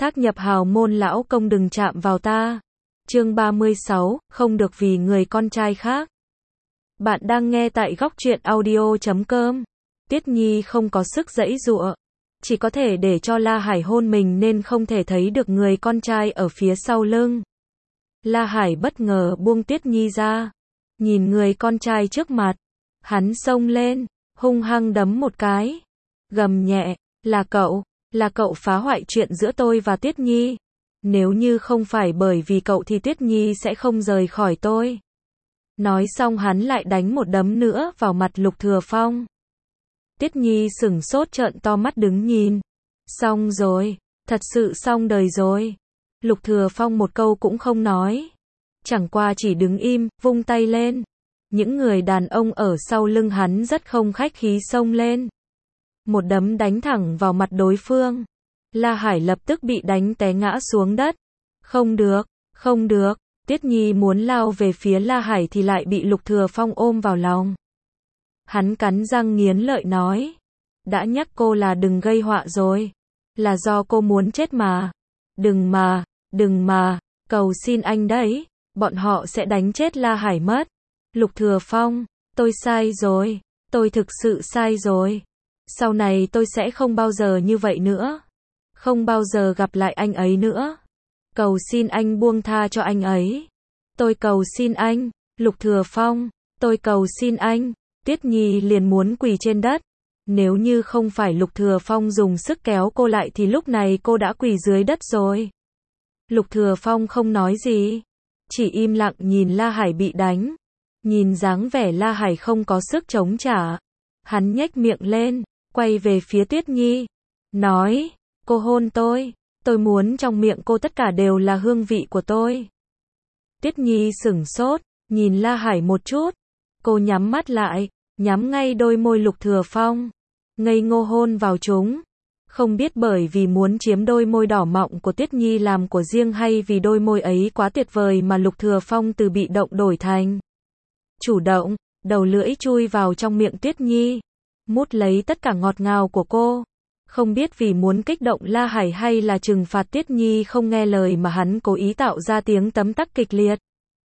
Thác nhập hào môn lão công đừng chạm vào ta. Chương 36, không được vì người con trai khác. Bạn đang nghe tại góc truyện audio.com. Tiết Nhi không có sức giãy giụa, chỉ có thể để cho La Hải hôn mình nên không thể thấy được người con trai ở phía sau lưng. La Hải bất ngờ buông Tiết Nhi ra, nhìn người con trai trước mặt, hắn xông lên, hung hăng đấm một cái, gầm nhẹ, là cậu phá hoại chuyện giữa tôi và Tiết Nhi. Nếu như không phải bởi vì cậu thì Tiết Nhi sẽ không rời khỏi tôi. Nói xong hắn lại đánh một đấm nữa vào mặt Lục Thừa Phong. Tiết Nhi sửng sốt trợn to mắt đứng nhìn. Xong rồi, thật sự xong đời rồi. Lục Thừa Phong một câu cũng không nói, chẳng qua chỉ đứng im, vung tay lên. Những người đàn ông ở sau lưng hắn rất không khách khí xông lên, một đấm đánh thẳng vào mặt đối phương. La Hải lập tức bị đánh té ngã xuống đất. Không được. Tiết Nhi muốn lao về phía La Hải thì lại bị Lục Thừa Phong ôm vào lòng. Hắn cắn răng nghiến lợi nói, đã nhắc cô là đừng gây họa rồi, là do cô muốn chết mà. Đừng mà, cầu xin anh đấy, bọn họ sẽ đánh chết La Hải mất. Lục Thừa Phong, tôi sai rồi, tôi thực sự sai rồi. Sau này tôi sẽ không bao giờ như vậy nữa, không bao giờ gặp lại anh ấy nữa. Cầu xin anh buông tha cho anh ấy. Tôi cầu xin anh, Lục Thừa Phong, tôi cầu xin anh. Tiết Nhi liền muốn quỳ trên đất. Nếu như không phải Lục Thừa Phong dùng sức kéo cô lại thì lúc này cô đã quỳ dưới đất rồi. Lục Thừa Phong không nói gì, chỉ im lặng nhìn La Hải bị đánh. Nhìn dáng vẻ La Hải không có sức chống trả, hắn nhếch miệng lên, quay về phía Tiết Nhi, nói, cô hôn tôi muốn trong miệng cô tất cả đều là hương vị của tôi. Tiết Nhi sửng sốt, nhìn La Hải một chút, cô nhắm mắt lại, nhắm ngay đôi môi Lục Thừa Phong, ngây ngô hôn vào chúng. Không biết bởi vì muốn chiếm đôi môi đỏ mọng của Tiết Nhi làm của riêng hay vì đôi môi ấy quá tuyệt vời mà Lục Thừa Phong từ bị động đổi thành chủ động, đầu lưỡi chui vào trong miệng Tiết Nhi, mút lấy tất cả ngọt ngào của cô. Không biết vì muốn kích động La Hải hay là trừng phạt Tiết Nhi không nghe lời mà hắn cố ý tạo ra tiếng tấm tắc kịch liệt.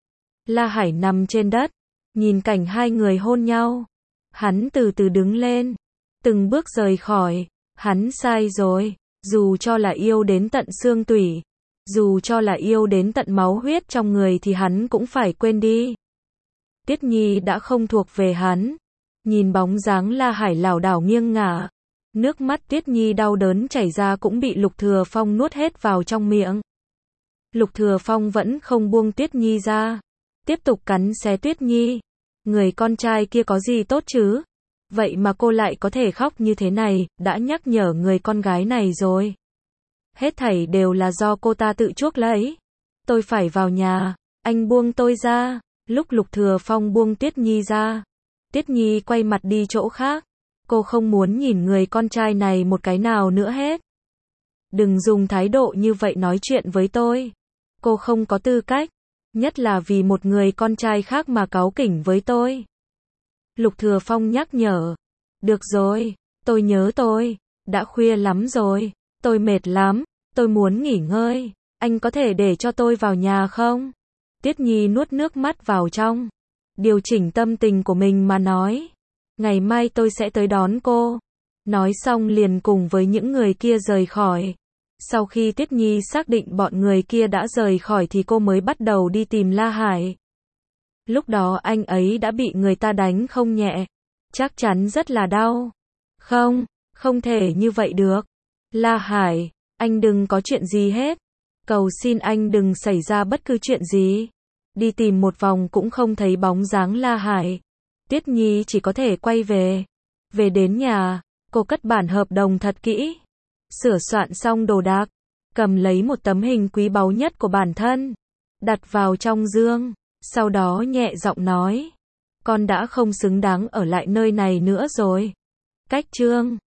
La Hải nằm trên đất, nhìn cảnh hai người hôn nhau. Hắn từ từ đứng lên, từng bước rời khỏi. Hắn sai rồi, dù cho là yêu đến tận xương tủy, dù cho là yêu đến tận máu huyết trong người thì hắn cũng phải quên đi. Tiết Nhi đã không thuộc về hắn. Nhìn bóng dáng La Hải lảo đảo nghiêng ngả, nước mắt Tiết Nhi đau đớn chảy ra cũng bị Lục Thừa Phong nuốt hết vào trong miệng. Lục Thừa Phong vẫn không buông Tiết Nhi ra, tiếp tục cắn xé Tiết Nhi. Người con trai kia có gì tốt chứ? Vậy mà cô lại có thể khóc như thế này, đã nhắc nhở người con gái này rồi. Hết thảy đều là do cô ta tự chuốc lấy. Tôi phải vào nhà, anh buông tôi ra. Lúc Lục Thừa Phong buông Tiết Nhi ra, Tiết Nhi quay mặt đi chỗ khác. Cô không muốn nhìn người con trai này một cái nào nữa hết. Đừng dùng thái độ như vậy nói chuyện với tôi. Cô không có tư cách, nhất là vì một người con trai khác mà cáu kỉnh với tôi. Lục Thừa Phong nhắc nhở. Được rồi, tôi nhớ tôi. Đã khuya lắm rồi, tôi mệt lắm, tôi muốn nghỉ ngơi. Anh có thể để cho tôi vào nhà không? Tiết Nhi nuốt nước mắt vào trong, điều chỉnh tâm tình của mình mà nói. Ngày mai tôi sẽ tới đón cô. Nói xong liền cùng với những người kia rời khỏi. Sau khi Tiết Nhi xác định bọn người kia đã rời khỏi thì cô mới bắt đầu đi tìm La Hải. Lúc đó anh ấy đã bị người ta đánh không nhẹ, chắc chắn rất là đau. Không thể như vậy được. La Hải, anh đừng có chuyện gì hết. Cầu xin anh đừng xảy ra bất cứ chuyện gì. Đi tìm một vòng cũng không thấy bóng dáng La Hải. Tiết Nhi chỉ có thể quay về. Về đến nhà, cô cất bản hợp đồng thật kỹ, sửa soạn xong đồ đạc, cầm lấy một tấm hình quý báu nhất của bản thân, đặt vào trong dương, sau đó nhẹ giọng nói, con đã không xứng đáng ở lại nơi này nữa rồi. Cách chương